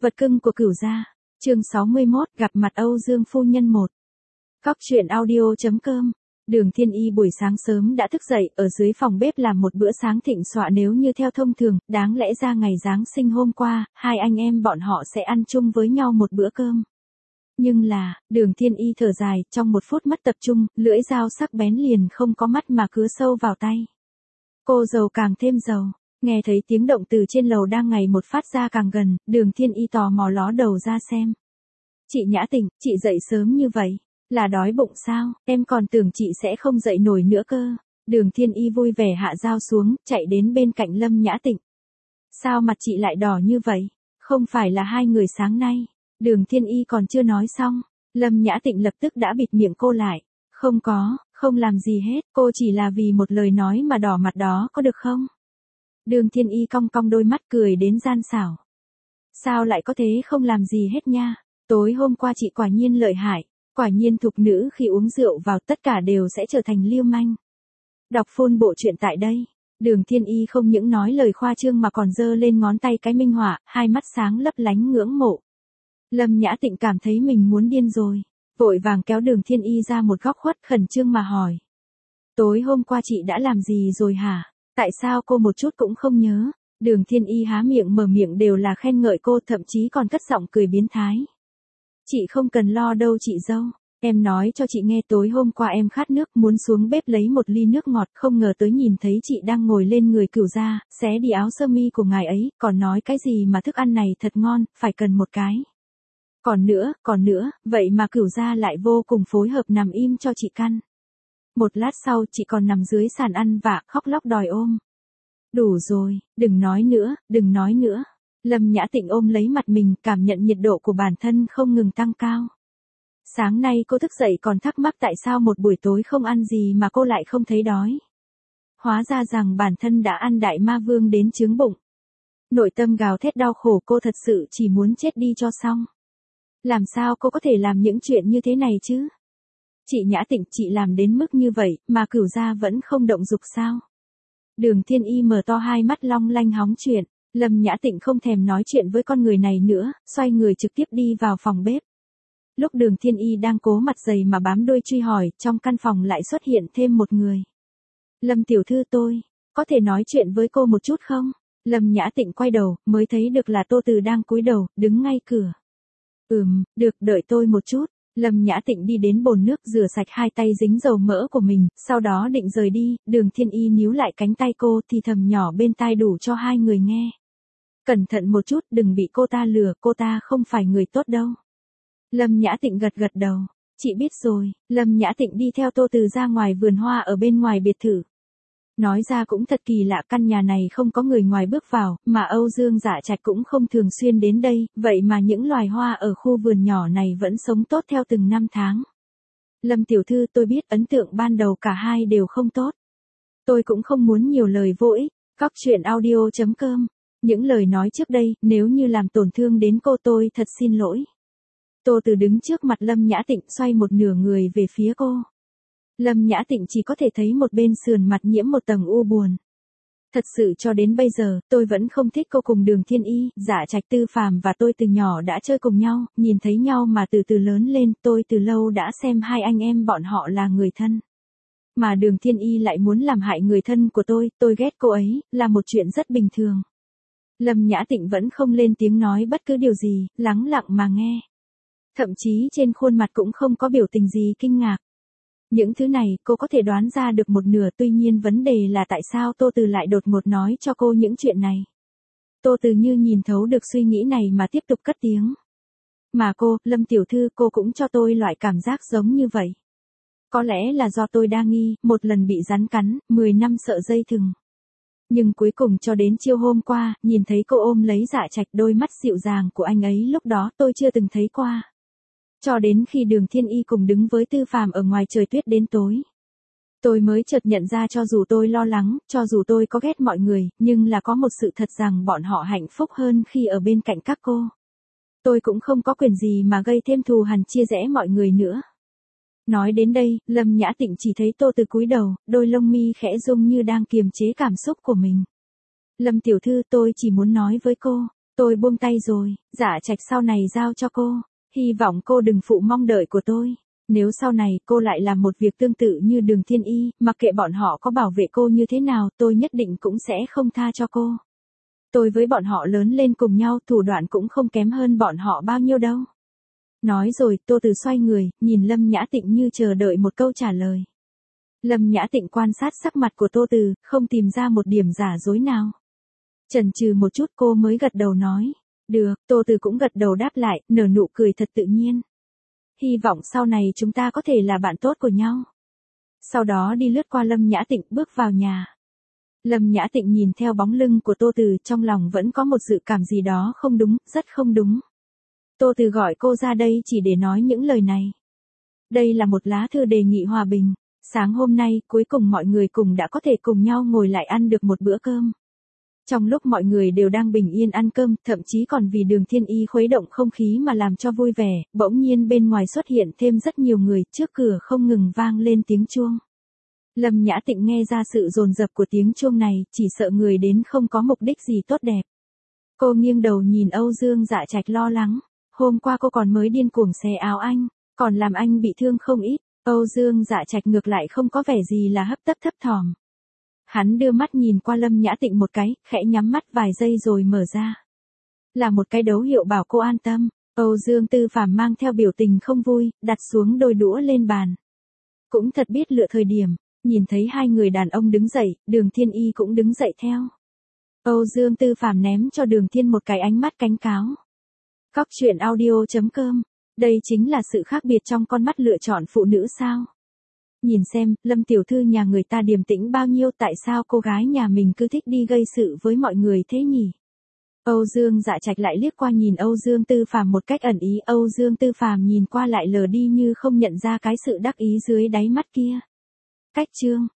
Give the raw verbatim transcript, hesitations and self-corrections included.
Vật cưng của Cửu gia, chương sáu mươi mốt, gặp mặt Âu Dương phu nhân một. Cóc truyện audio chấm com. Đường Thiên Y buổi sáng sớm đã thức dậy, ở dưới phòng bếp làm một bữa sáng thịnh soạn. Nếu như theo thông thường, đáng lẽ ra ngày Giáng sinh hôm qua, hai anh em bọn họ sẽ ăn chung với nhau một bữa cơm. Nhưng là, Đường Thiên Y thở dài, trong một phút mất tập trung, lưỡi dao sắc bén liền không có mắt mà cứa sâu vào tay. Cô dầu càng thêm dầu. Nghe thấy tiếng động từ trên lầu đang ngày một phát ra càng gần, Đường Thiên Y tò mò ló đầu ra xem. Chị Nhã Tịnh, chị dậy sớm như vậy, là đói bụng sao? Em còn tưởng chị sẽ không dậy nổi nữa cơ. Đường Thiên Y vui vẻ hạ dao xuống, chạy đến bên cạnh Lâm Nhã Tịnh. Sao mặt chị lại đỏ như vậy? Không phải là hai người sáng nay. Đường Thiên Y còn chưa nói xong, Lâm Nhã Tịnh lập tức đã bịt miệng cô lại. Không có, không làm gì hết, cô chỉ là vì một lời nói mà đỏ mặt đó, có được không? Đường Thiên Y cong cong đôi mắt cười đến gian xảo. Sao lại có thế, không làm gì hết nha. Tối hôm qua chị quả nhiên lợi hại, quả nhiên thục nữ khi uống rượu vào tất cả đều sẽ trở thành liêu manh. Đọc phôn bộ truyện tại đây. Đường Thiên Y không những nói lời khoa trương mà còn giơ lên ngón tay cái minh họa, hai mắt sáng lấp lánh ngưỡng mộ. Lâm Nhã Tịnh cảm thấy mình muốn điên rồi, vội vàng kéo Đường Thiên Y ra một góc khuất, khẩn trương mà hỏi. Tối hôm qua chị đã làm gì rồi hả? Tại sao cô một chút cũng không nhớ? Đường Thiên Y há miệng mở miệng đều là khen ngợi cô, thậm chí còn cất giọng cười biến thái. Chị không cần lo đâu chị dâu, em nói cho chị nghe, tối hôm qua em khát nước muốn xuống bếp lấy một ly nước ngọt, không ngờ tới nhìn thấy chị đang ngồi lên người Cửu gia, xé đi áo sơ mi của ngài ấy, còn nói cái gì mà thức ăn này thật ngon, phải cần một cái. Còn nữa, còn nữa, vậy mà Cửu gia lại vô cùng phối hợp nằm im cho chị căn. Một lát sau chị còn nằm dưới sàn ăn vạ khóc lóc đòi ôm. Đủ rồi, đừng nói nữa, đừng nói nữa. Lâm Nhã Tịnh ôm lấy mặt mình, cảm nhận nhiệt độ của bản thân không ngừng tăng cao. Sáng nay cô thức dậy còn thắc mắc tại sao một buổi tối không ăn gì mà cô lại không thấy đói. Hóa ra rằng bản thân đã ăn đại ma vương đến chướng bụng. Nội tâm gào thét đau khổ, cô thật sự chỉ muốn chết đi cho xong. Làm sao cô có thể làm những chuyện như thế này chứ? Chị Nhã Tịnh, chị làm đến mức như vậy, mà Cửu gia vẫn không động dục sao? Đường Thiên Y mở to hai mắt long lanh hóng chuyện, Lâm Nhã Tịnh không thèm nói chuyện với con người này nữa, xoay người trực tiếp đi vào phòng bếp. Lúc Đường Thiên Y đang cố mặt dày mà bám đuôi truy hỏi, trong căn phòng lại xuất hiện thêm một người. Lâm tiểu thư, tôi, có thể nói chuyện với cô một chút không? Lâm Nhã Tịnh quay đầu, mới thấy được là Tô Từ đang cúi đầu, đứng ngay cửa. Ừm, được, đợi tôi một chút. Lâm Nhã Tịnh đi đến bồn nước rửa sạch hai tay dính dầu mỡ của mình, sau đó định rời đi, Đường Thiên Y níu lại cánh tay cô thì thầm nhỏ bên tai đủ cho hai người nghe. Cẩn thận một chút, đừng bị cô ta lừa, cô ta không phải người tốt đâu. Lâm Nhã Tịnh gật gật đầu, chị biết rồi. Lâm Nhã Tịnh đi theo Tô Từ ra ngoài vườn hoa ở bên ngoài biệt thự. Nói ra cũng thật kỳ lạ, căn nhà này không có người ngoài bước vào, mà Âu Dương Dạ Trạch cũng không thường xuyên đến đây, vậy mà những loài hoa ở khu vườn nhỏ này vẫn sống tốt theo từng năm tháng. Lâm tiểu thư, tôi biết ấn tượng ban đầu cả hai đều không tốt. Tôi cũng không muốn nhiều lời vô ích. Cóc truyện audio chấm com. Những lời nói trước đây, nếu như làm tổn thương đến cô tôi thật xin lỗi. Tô Từ đứng trước mặt Lâm Nhã Tịnh, xoay một nửa người về phía cô. Lâm Nhã Tịnh chỉ có thể thấy một bên sườn mặt nhiễm một tầng u buồn. Thật sự cho đến bây giờ, tôi vẫn không thích cô cùng Đường Thiên Y, Dạ Trạch, Tư Phàm và tôi từ nhỏ đã chơi cùng nhau, nhìn thấy nhau mà từ từ lớn lên, tôi từ lâu đã xem hai anh em bọn họ là người thân. Mà Đường Thiên Y lại muốn làm hại người thân của tôi, tôi ghét cô ấy, là một chuyện rất bình thường. Lâm Nhã Tịnh vẫn không lên tiếng nói bất cứ điều gì, lắng lặng mà nghe. Thậm chí trên khuôn mặt cũng không có biểu tình gì kinh ngạc. Những thứ này cô có thể đoán ra được một nửa, tuy nhiên vấn đề là tại sao Tô Từ lại đột ngột nói cho cô những chuyện này. Tô Từ như nhìn thấu được suy nghĩ này mà tiếp tục cất tiếng. Mà cô, Lâm tiểu thư, cô cũng cho tôi loại cảm giác giống như vậy. Có lẽ là do tôi đa nghi, một lần bị rắn cắn, mười năm sợ dây thừng. Nhưng cuối cùng cho đến chiều hôm qua, nhìn thấy cô ôm lấy Dạ Trạch, đôi mắt dịu dàng của anh ấy lúc đó tôi chưa từng thấy qua. Cho đến khi Đường Thiên Y cùng đứng với Tư Phàm ở ngoài trời tuyết đến tối. Tôi mới chợt nhận ra cho dù tôi lo lắng, cho dù tôi có ghét mọi người, nhưng là có một sự thật rằng bọn họ hạnh phúc hơn khi ở bên cạnh các cô. Tôi cũng không có quyền gì mà gây thêm thù hằn chia rẽ mọi người nữa. Nói đến đây, Lâm Nhã Tịnh chỉ thấy Tô Từ cúi đầu, đôi lông mi khẽ rung như đang kiềm chế cảm xúc của mình. Lâm tiểu thư, tôi chỉ muốn nói với cô, Tôi buông tay rồi, Dạ Trạch sau này giao cho cô. Hy vọng cô đừng phụ mong đợi của tôi. Nếu sau này cô lại làm một việc tương tự như Đường Thiên Y, mặc kệ bọn họ có bảo vệ cô như thế nào, tôi nhất định cũng sẽ không tha cho cô. Tôi với bọn họ lớn lên cùng nhau, thủ đoạn cũng không kém hơn bọn họ bao nhiêu đâu. Nói rồi, Tô Từ xoay người, nhìn Lâm Nhã Tịnh như chờ đợi một câu trả lời. Lâm Nhã Tịnh quan sát sắc mặt của Tô Từ, không tìm ra một điểm giả dối nào. Chần chừ một chút cô mới gật đầu nói. Được, Tô Từ cũng gật đầu đáp lại, nở nụ cười thật tự nhiên. Hy vọng sau này chúng ta có thể là bạn tốt của nhau. Sau đó đi lướt qua Lâm Nhã Tịnh bước vào nhà. Lâm Nhã Tịnh nhìn theo bóng lưng của Tô Từ, trong lòng vẫn có một dự cảm gì đó không đúng, rất không đúng. Tô Từ gọi cô ra đây chỉ để nói những lời này. Đây là một lá thư đề nghị hòa bình. Sáng hôm nay, cuối cùng mọi người cùng đã có thể cùng nhau ngồi lại ăn được một bữa cơm. Trong lúc mọi người đều đang bình yên ăn cơm, thậm chí còn vì Đường Thiên Y khuấy động không khí mà làm cho vui vẻ, bỗng nhiên bên ngoài xuất hiện thêm rất nhiều người, trước cửa không ngừng vang lên tiếng chuông. Lâm Nhã Tịnh nghe ra sự dồn dập của tiếng chuông này, chỉ sợ người đến không có mục đích gì tốt đẹp. Cô nghiêng đầu nhìn Âu Dương Dạ Trạch lo lắng. Hôm qua cô còn mới điên cuồng xé áo anh, còn làm anh bị thương không ít. Âu Dương Dạ Trạch ngược lại không có vẻ gì là hấp tấp thấp thỏm. Hắn đưa mắt nhìn qua Lâm Nhã Tịnh một cái, khẽ nhắm mắt vài giây rồi mở ra. Là một cái dấu hiệu bảo cô an tâm. Âu Dương Tư Phàm mang theo biểu tình không vui, đặt xuống đôi đũa lên bàn. Cũng thật biết lựa thời điểm, nhìn thấy hai người đàn ông đứng dậy, Đường Thiên Y cũng đứng dậy theo. Âu Dương Tư Phàm ném cho Đường Thiên một cái ánh mắt cảnh cáo. Cóc truyện audio chấm com. Đây chính là sự khác biệt trong con mắt lựa chọn phụ nữ sao? Nhìn xem, Lâm tiểu thư nhà người ta điềm tĩnh bao nhiêu, tại sao cô gái nhà mình cứ thích đi gây sự với mọi người thế nhỉ? Âu Dương Dạ Trạch lại liếc qua nhìn Âu Dương Tư Phàm một cách ẩn ý, Âu Dương Tư Phàm nhìn qua lại lờ đi như không nhận ra cái sự đắc ý dưới đáy mắt kia. Cách chương